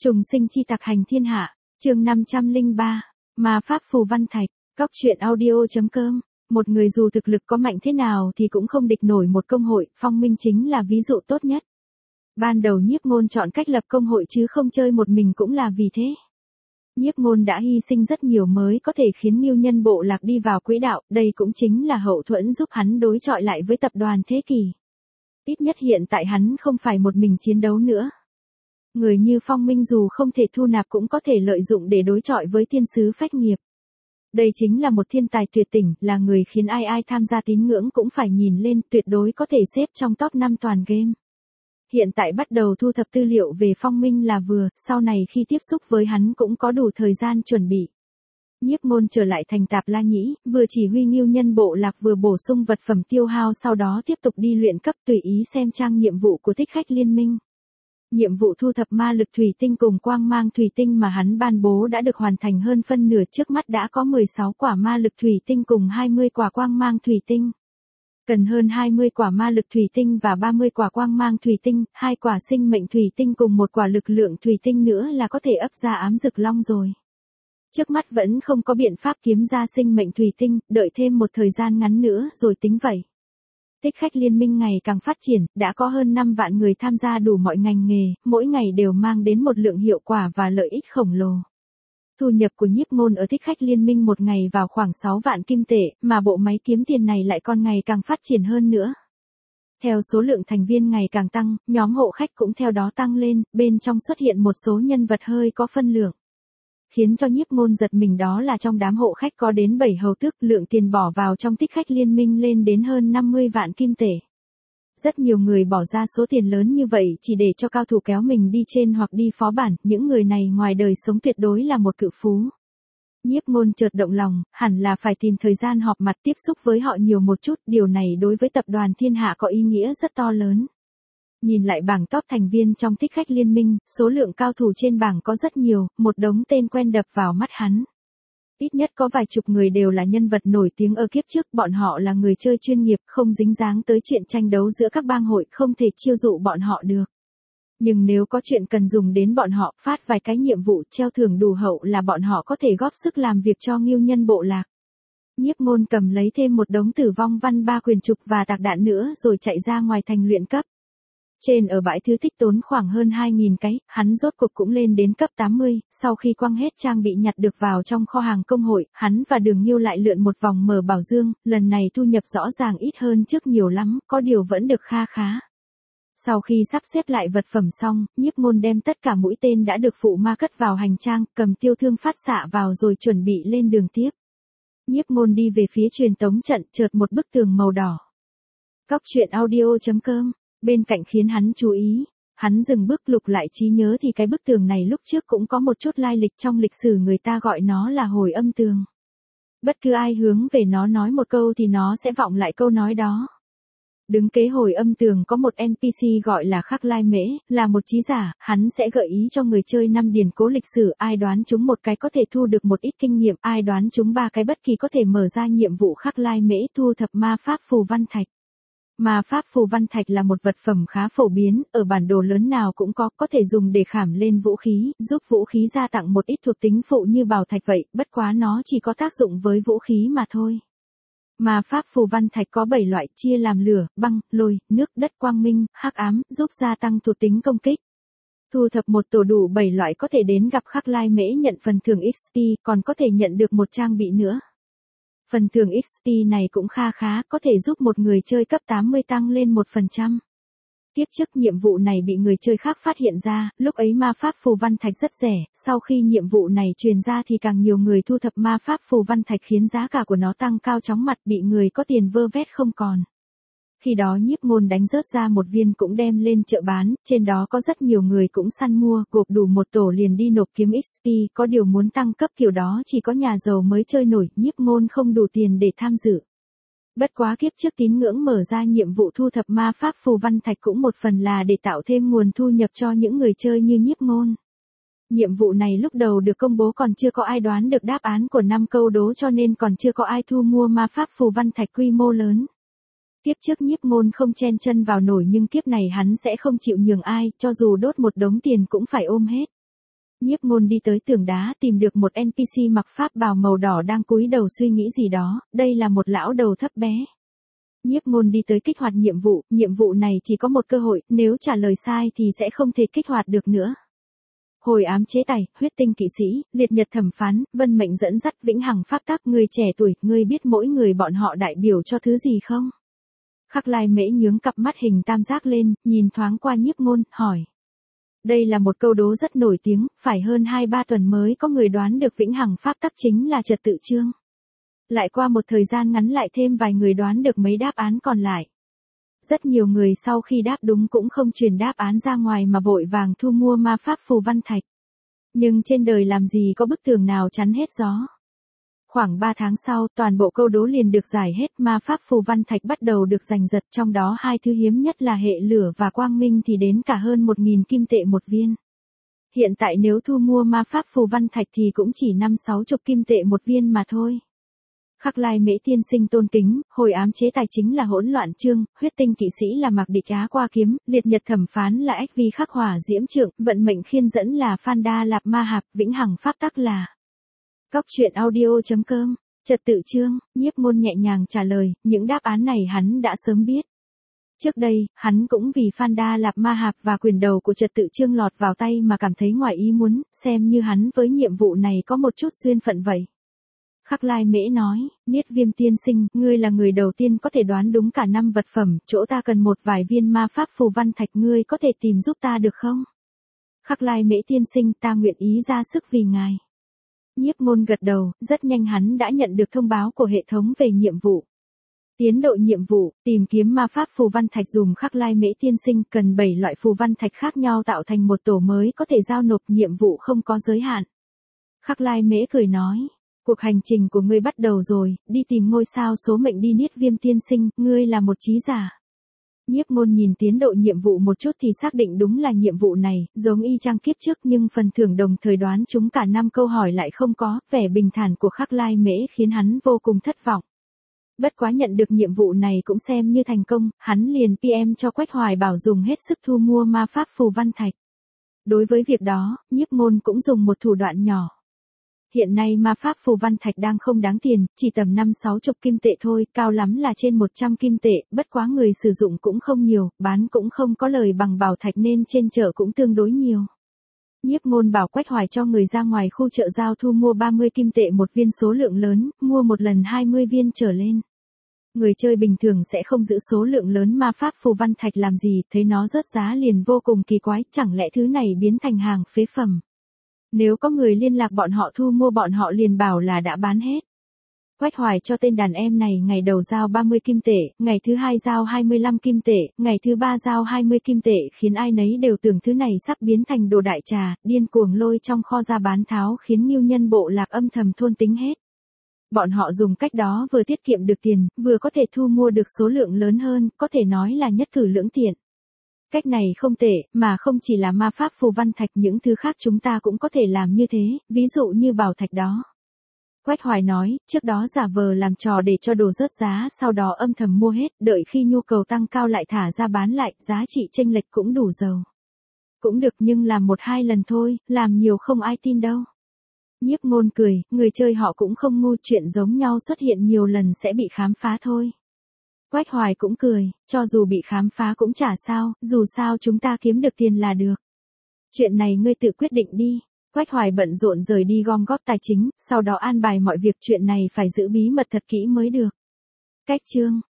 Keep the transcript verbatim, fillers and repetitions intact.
Trùng sinh chi tặc hành thiên hạ, chương năm trăm lẻ ba, Ma pháp phù văn thạch, Cóc truyện audio.com. Một người dù thực lực có mạnh thế nào thì cũng không địch nổi một công hội, Phong Minh chính là ví dụ tốt nhất. Ban đầu Nhiếp Ngôn chọn cách lập công hội chứ không chơi một mình cũng là vì thế. Nhiếp Ngôn đã hy sinh rất nhiều mới có thể khiến Ngưu Nhân bộ lạc đi vào quỹ đạo, đây cũng chính là hậu thuẫn giúp hắn đối chọi lại với tập đoàn Thế Kỷ. Ít nhất hiện tại hắn không phải một mình chiến đấu nữa. Người như Phong Minh dù không thể thu nạp cũng có thể lợi dụng để đối chọi với thiên sứ phách nghiệp. Đây chính là một thiên tài tuyệt tỉnh, là người khiến ai ai tham gia tín ngưỡng cũng phải nhìn lên, tuyệt đối có thể xếp trong top năm toàn game. Hiện tại bắt đầu thu thập tư liệu về Phong Minh là vừa, sau này khi tiếp xúc với hắn cũng có đủ thời gian chuẩn bị. Nhiếp Ngôn trở lại thành Tạp La Nhĩ, vừa chỉ huy Ngưu Nhân bộ lạc vừa bổ sung vật phẩm tiêu hao, sau đó tiếp tục đi luyện cấp, tùy ý xem trang nhiệm vụ của Thích Khách Liên Minh. Nhiệm vụ thu thập ma lực thủy tinh cùng quang mang thủy tinh mà hắn ban bố đã được hoàn thành hơn phân nửa, trước mắt đã có mười sáu quả ma lực thủy tinh cùng hai mươi quả quang mang thủy tinh. Cần hơn hai mươi quả ma lực thủy tinh và ba mươi quả quang mang thủy tinh, hai quả sinh mệnh thủy tinh cùng một quả lực lượng thủy tinh nữa là có thể ấp ra ám dực long rồi. Trước mắt vẫn không có biện pháp kiếm ra sinh mệnh thủy tinh, đợi thêm một thời gian ngắn nữa rồi tính vậy. Thích Khách Liên Minh ngày càng phát triển, đã có hơn năm vạn người tham gia đủ mọi ngành nghề, mỗi ngày đều mang đến một lượng hiệu quả và lợi ích khổng lồ. Thu nhập của Nhiếp Ngôn ở Thích Khách Liên Minh một ngày vào khoảng sáu vạn kim tệ, mà bộ máy kiếm tiền này lại còn ngày càng phát triển hơn nữa. Theo số lượng thành viên ngày càng tăng, nhóm hộ khách cũng theo đó tăng lên, bên trong xuất hiện một số nhân vật hơi có phân lượng. Khiến cho Nhiếp Ngôn giật mình đó là trong đám hộ khách có đến bảy hầu tước, lượng tiền bỏ vào trong Thích Khách Liên Minh lên đến hơn năm mươi vạn kim tệ. Rất nhiều người bỏ ra số tiền lớn như vậy chỉ để cho cao thủ kéo mình đi trên hoặc đi phó bản, những người này ngoài đời sống tuyệt đối là một cự phú. Nhiếp Ngôn chợt động lòng, hẳn là phải tìm thời gian họp mặt tiếp xúc với họ nhiều một chút, điều này đối với tập đoàn Thiên Hạ có ý nghĩa rất to lớn. Nhìn lại bảng top thành viên trong Thích Khách Liên Minh, số lượng cao thủ trên bảng có rất nhiều, một đống tên quen đập vào mắt hắn. Ít nhất có vài chục người đều là nhân vật nổi tiếng ở kiếp trước, bọn họ là người chơi chuyên nghiệp, không dính dáng tới chuyện tranh đấu giữa các bang hội, không thể chiêu dụ bọn họ được. Nhưng nếu có chuyện cần dùng đến bọn họ, phát vài cái nhiệm vụ treo thưởng đủ hậu là bọn họ có thể góp sức làm việc cho Ngưu Nhân bộ lạc. Nhiếp Ngôn cầm lấy thêm một đống tử vong văn ba quyền trục và tạc đạn nữa rồi chạy ra ngoài thành luyện cấp. Trên ở bãi thứ tích tốn khoảng hơn hai nghìn cái, hắn rốt cuộc cũng lên đến cấp tám mươi, sau khi quăng hết trang bị nhặt được vào trong kho hàng công hội, hắn và Đường Nhiêu lại lượn một vòng mở bảo dương, lần này thu nhập rõ ràng ít hơn trước nhiều lắm, có điều vẫn được kha khá. Sau khi sắp xếp lại vật phẩm xong, Nhiếp Ngôn đem tất cả mũi tên đã được phụ ma cất vào hành trang, cầm tiêu thương phát xạ vào rồi chuẩn bị lên đường tiếp. Nhiếp Ngôn đi về phía truyền tống trận, chợt một bức tường màu đỏ. Cóc truyện audio.com. Bên cạnh khiến hắn chú ý, hắn dừng bước lục lại trí nhớ thì cái bức tường này lúc trước cũng có một chút lai lịch, trong lịch sử người ta gọi nó là hồi âm tường. Bất cứ ai hướng về nó nói một câu thì nó sẽ vọng lại câu nói đó. Đứng kế hồi âm tường có một en pê xê gọi là Khắc Lai Mễ, là một trí giả, hắn sẽ gợi ý cho người chơi năm điển cố lịch sử, ai đoán chúng một cái có thể thu được một ít kinh nghiệm, ai đoán chúng ba cái bất kỳ có thể mở ra nhiệm vụ Khắc Lai Mễ thu thập ma pháp phù văn thạch. Ma pháp phù văn thạch là một vật phẩm khá phổ biến, ở bản đồ lớn nào cũng có, có thể dùng để khảm lên vũ khí, giúp vũ khí gia tăng một ít thuộc tính phụ như bảo thạch vậy, bất quá nó chỉ có tác dụng với vũ khí mà thôi. Ma pháp phù văn thạch có bảy loại, chia làm lửa, băng, lôi, nước, đất, quang minh, hắc ám, giúp gia tăng thuộc tính công kích. Thu thập một tổ đủ bảy loại có thể đến gặp Khắc Lai Mễ nhận phần thưởng ích pê, còn có thể nhận được một trang bị nữa. Phần thưởng ích pê này cũng kha khá, có thể giúp một người chơi cấp tám mươi tăng lên một phần trăm. Tiếp trước nhiệm vụ này bị người chơi khác phát hiện ra, lúc ấy ma pháp phù văn thạch rất rẻ, sau khi nhiệm vụ này truyền ra thì càng nhiều người thu thập ma pháp phù văn thạch khiến giá cả của nó tăng cao chóng mặt, bị người có tiền vơ vét không còn. Khi đó Nhiếp Ngôn đánh rớt ra một viên cũng đem lên chợ bán, trên đó có rất nhiều người cũng săn mua, gộp đủ một tổ liền đi nộp kiếm ích pê, có điều muốn tăng cấp kiểu đó chỉ có nhà giàu mới chơi nổi, Nhiếp Ngôn không đủ tiền để tham dự. Bất quá kiếp trước tín ngưỡng mở ra nhiệm vụ thu thập ma pháp phù văn thạch cũng một phần là để tạo thêm nguồn thu nhập cho những người chơi như Nhiếp Ngôn. Nhiệm vụ này lúc đầu được công bố còn chưa có ai đoán được đáp án của năm câu đố cho nên còn chưa có ai thu mua ma pháp phù văn thạch quy mô lớn. Kiếp trước Nhiếp Ngôn không chen chân vào nổi nhưng kiếp này hắn sẽ không chịu nhường ai, cho dù đốt một đống tiền cũng phải ôm hết. Nhiếp Ngôn đi tới tường đá tìm được một en pê xê mặc pháp bào màu đỏ đang cúi đầu suy nghĩ gì đó, đây là một lão đầu thấp bé. Nhiếp Ngôn đi tới kích hoạt nhiệm vụ, nhiệm vụ này chỉ có một cơ hội, nếu trả lời sai thì sẽ không thể kích hoạt được nữa. Hồi ám chế tài, huyết tinh kỵ sĩ, liệt nhật thẩm phán, vân mệnh dẫn dắt, vĩnh hằng pháp tắc, người trẻ tuổi, ngươi biết mỗi người bọn họ đại biểu cho thứ gì không? Khắc Lai Mễ nhướng cặp mắt hình tam giác lên, nhìn thoáng qua Nhiếp Ngôn, hỏi. Đây là một câu đố rất nổi tiếng, phải hơn hai ba tuần mới có người đoán được vĩnh hằng pháp tắc chính là trật tự chương. Lại qua một thời gian ngắn lại thêm vài người đoán được mấy đáp án còn lại. Rất nhiều người sau khi đáp đúng cũng không truyền đáp án ra ngoài mà vội vàng thu mua ma pháp phù văn thạch. Nhưng trên đời làm gì có bức tường nào chắn hết gió. Khoảng ba tháng sau, toàn bộ câu đố liền được giải hết, ma pháp phù văn thạch bắt đầu được giành giật, trong đó hai thứ hiếm nhất là hệ lửa và quang minh thì đến cả hơn một nghìn kim tệ một viên. Hiện tại nếu thu mua ma pháp phù văn thạch thì cũng chỉ năm sáu chục kim tệ một viên mà thôi. Khắc Lai Mễ tiên sinh tôn kính, hồi ám chế tài chính là hỗn loạn chương, huyết tinh kỵ sĩ là mặc địch á qua kiếm, liệt nhật thẩm phán là ách vi khắc hỏa diễm trượng, vận mệnh khiên dẫn là phan đa lạp ma hạp, vĩnh hằng pháp tắc là. Cóc truyện audio chấm com, trật tự chương, Nhiếp Ngôn nhẹ nhàng trả lời, những đáp án này hắn đã sớm biết. Trước đây, hắn cũng vì phan đa lạp ma hạp và quyền đầu của trật tự chương lọt vào tay mà cảm thấy ngoài ý muốn, xem như hắn với nhiệm vụ này có một chút duyên phận vậy. Khắc Lai Mễ nói, Niết Viêm tiên sinh, ngươi là người đầu tiên có thể đoán đúng cả năm vật phẩm, chỗ ta cần một vài viên ma pháp phù văn thạch, ngươi có thể tìm giúp ta được không? Khắc Lai Mễ tiên sinh, ta nguyện ý ra sức vì ngài. Nhiếp Ngôn gật đầu, rất nhanh hắn đã nhận được thông báo của hệ thống về nhiệm vụ. Tiến độ nhiệm vụ, tìm kiếm ma pháp phù văn thạch dùng Khắc Lai Mễ tiên sinh cần bảy loại phù văn thạch khác nhau tạo thành một tổ mới có thể giao nộp, nhiệm vụ không có giới hạn. Khắc Lai Mễ cười nói. Cuộc hành trình của ngươi bắt đầu rồi, đi tìm ngôi sao số mệnh đi Niết Viêm tiên sinh, ngươi là một trí giả. Nhiếp Ngôn nhìn tiến độ nhiệm vụ một chút thì xác định đúng là nhiệm vụ này, giống y chang kiếp trước nhưng phần thưởng đồng thời đoán chúng cả năm câu hỏi lại không có, vẻ bình thản của Khắc Lai Mễ khiến hắn vô cùng thất vọng. Bất quá nhận được nhiệm vụ này cũng xem như thành công, hắn liền pê em cho Quách Hoài bảo dùng hết sức thu mua ma pháp phù văn thạch. Đối với việc đó, Nhiếp Ngôn cũng dùng một thủ đoạn nhỏ. Hiện nay ma pháp phù văn thạch đang không đáng tiền, chỉ tầm năm sáu chục kim tệ thôi, cao lắm là trên một trăm kim tệ, bất quá người sử dụng cũng không nhiều, bán cũng không có lời bằng bảo thạch nên trên chợ cũng tương đối nhiều. Nhiếp Ngôn bảo Quách Hoài cho người ra ngoài khu chợ giao thu mua ba mươi kim tệ một viên số lượng lớn, mua một lần hai mươi viên trở lên. Người chơi bình thường sẽ không giữ số lượng lớn ma pháp phù văn thạch làm gì, thấy nó rớt giá liền vô cùng kỳ quái, chẳng lẽ thứ này biến thành hàng phế phẩm. Nếu có người liên lạc bọn họ thu mua bọn họ liền bảo là đã bán hết. Quách Hoài cho tên đàn em này ngày đầu giao ba mươi kim tệ, ngày thứ hai giao hai mươi lăm kim tệ, ngày thứ ba giao hai mươi kim tệ khiến ai nấy đều tưởng thứ này sắp biến thành đồ đại trà, điên cuồng lôi trong kho ra bán tháo khiến Ngưu Nhân bộ lạc âm thầm thôn tính hết. Bọn họ dùng cách đó vừa tiết kiệm được tiền, vừa có thể thu mua được số lượng lớn hơn, có thể nói là nhất cử lưỡng tiện. Cách này không tệ, mà không chỉ là ma pháp phù văn thạch, những thứ khác chúng ta cũng có thể làm như thế, ví dụ như bảo thạch đó. Quách Hoài nói, trước đó giả vờ làm trò để cho đồ rớt giá, sau đó âm thầm mua hết, đợi khi nhu cầu tăng cao lại thả ra bán lại, giá trị chênh lệch cũng đủ giàu. Cũng được nhưng làm một hai lần thôi, làm nhiều không ai tin đâu. Nhiếp Ngôn cười, người chơi họ cũng không ngu, chuyện giống nhau xuất hiện nhiều lần sẽ bị khám phá thôi. Quách Hoài cũng cười, cho dù bị khám phá cũng chả sao, dù sao chúng ta kiếm được tiền là được. Chuyện này ngươi tự quyết định đi. Quách Hoài bận rộn rời đi gom góp tài chính, sau đó an bài mọi việc, chuyện này phải giữ bí mật thật kỹ mới được. Cách chương